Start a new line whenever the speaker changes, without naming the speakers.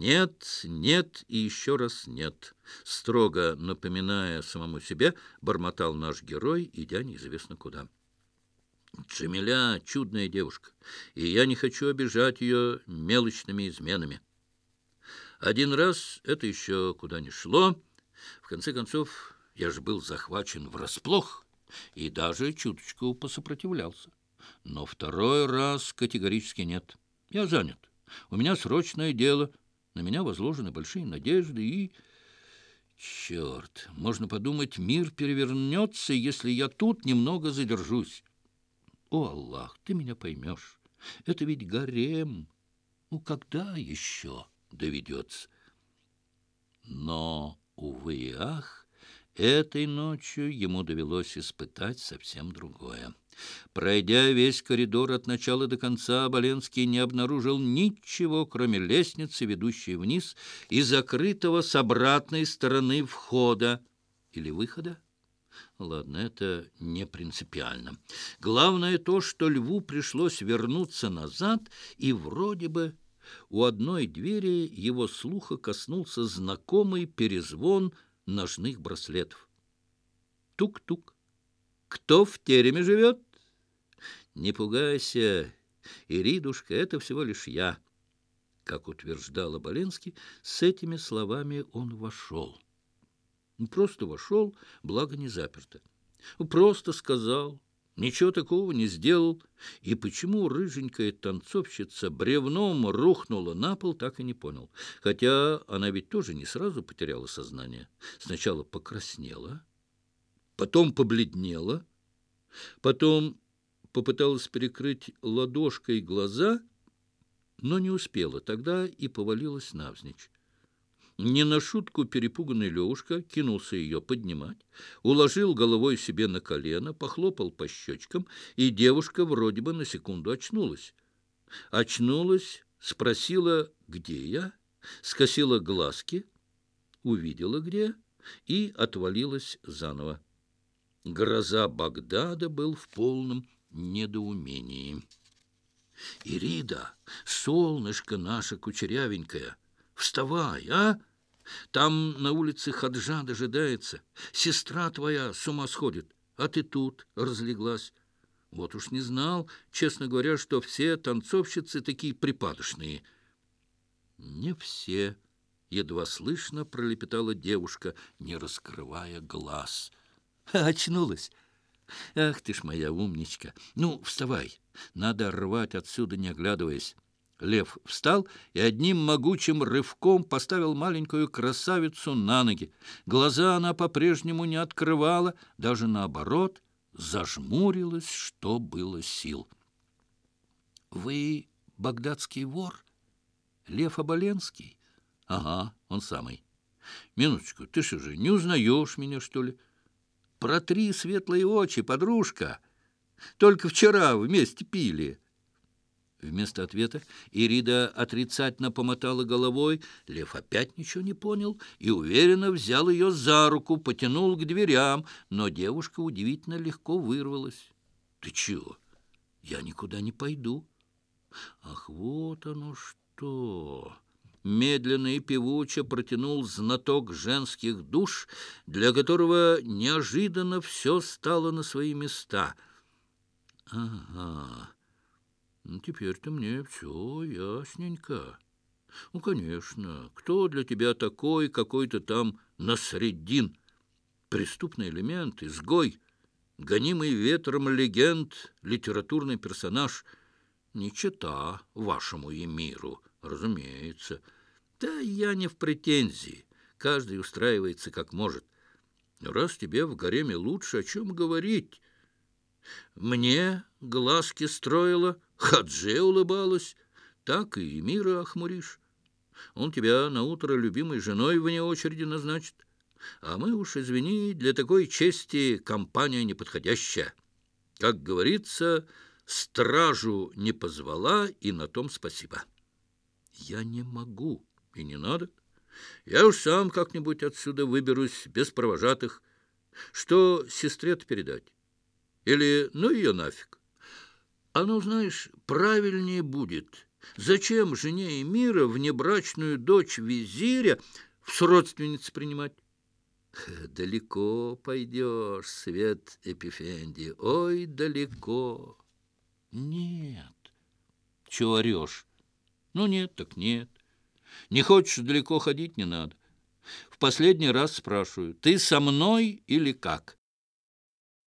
«Нет, нет и еще раз нет», — строго напоминая самому себе, бормотал наш герой, идя неизвестно куда. «Джамиля — чудная девушка, и я не хочу обижать ее мелочными изменами. Один раз это еще куда ни шло. В конце концов, я же был захвачен врасплох и даже чуточку посопротивлялся. Но второй раз категорически нет. Я занят. У меня срочное дело, на меня возложены большие надежды и... Черт, можно подумать, мир перевернется, если я тут немного задержусь. О, Аллах, ты меня поймешь. Это ведь гарем. Ну, когда еще доведется? Но, увы и ах, этой ночью ему довелось испытать совсем другое. Пройдя весь коридор от начала до конца, Оболенский не обнаружил ничего, кроме лестницы, ведущей вниз, и закрытого с обратной стороны входа или выхода. Ладно, это не принципиально. Главное то, что Льву пришлось вернуться назад, и вроде бы у одной двери его слуха коснулся знакомый перезвон ножных браслетов. Тук-тук. Кто в тереме живет? Не пугайся, Иридушка, это всего лишь я. Как утверждал Оболенский, с этими словами он вошел. Просто вошел, благо не заперто. Просто сказал, ничего такого не сделал. И почему рыженькая танцовщица бревном рухнула на пол, так и не понял. Хотя она ведь тоже не сразу потеряла сознание. Сначала покраснела, потом побледнела, потом попыталась перекрыть ладошкой глаза, но не успела. Тогда и повалилась навзничь. Не на шутку перепуганный Левушка кинулся ее поднимать, уложил головой себе на колено, похлопал по щечкам, и девушка вроде бы на секунду очнулась. Очнулась, спросила, где я, скосила глазки, увидела где и отвалилась заново. Гроза Багдада был в полном недоумении. «Ирида, солнышко наше кучерявенькое, вставай, а! Там на улице Хаджа дожидается. Сестра твоя с ума сходит, а ты тут разлеглась. Вот уж не знал, честно говоря, что все танцовщицы такие припадочные». «Не все», — едва слышно пролепетала девушка, не раскрывая глаз. «Очнулась? Ах ты ж моя умничка! Ну, вставай, надо рвать отсюда, не оглядываясь». Лев встал и одним могучим рывком поставил маленькую красавицу на ноги. Глаза она по-прежнему не открывала, даже наоборот, зажмурилась, что было сил. «Вы багдадский вор? Лев Оболенский?» «Ага, он самый». «Минуточку, ты что же, не узнаешь меня, что ли?» «Протри светлые очи, подружка! Только вчера вместе пили». Вместо ответа Ирида отрицательно помотала головой. Лев опять ничего не понял и уверенно взял ее за руку, потянул к дверям, но девушка удивительно легко вырвалась. «Ты чего? Я никуда не пойду». «Ах, вот оно что!» Медленно и певуче протянул знаток женских душ, для которого неожиданно все стало на свои места. «Ага». Ну, теперь-то мне все ясненько. Ну, конечно, кто для тебя такой какой-то там Насреддин? Преступный элемент, изгой, гонимый ветром легенд, литературный персонаж. Не чета вашему эмиру, разумеется. Да я не в претензии, каждый устраивается как может. Раз тебе в гареме лучше, о чем говорить? Мне глазки строила, Хадже улыбалась, так и эмира охмуришь. Он тебя наутро любимой женой вне очереди назначит. А мы уж, извини, для такой чести компания неподходящая. Как говорится, стражу не позвала, и на том спасибо». «Я не могу, и не надо. Я уж сам как-нибудь отсюда выберусь без провожатых. Что сестре-то передать? Или ну ее нафиг? Оно, знаешь, правильнее будет, Зачем жене эмира внебрачную дочь визиря в сродственницы принимать? Далеко пойдешь, Свет Эпифенди, ой, далеко. Нет. Чего орешь? Ну, нет, так нет. Не хочешь далеко ходить, не надо. В последний раз спрашиваю, ты со мной или как?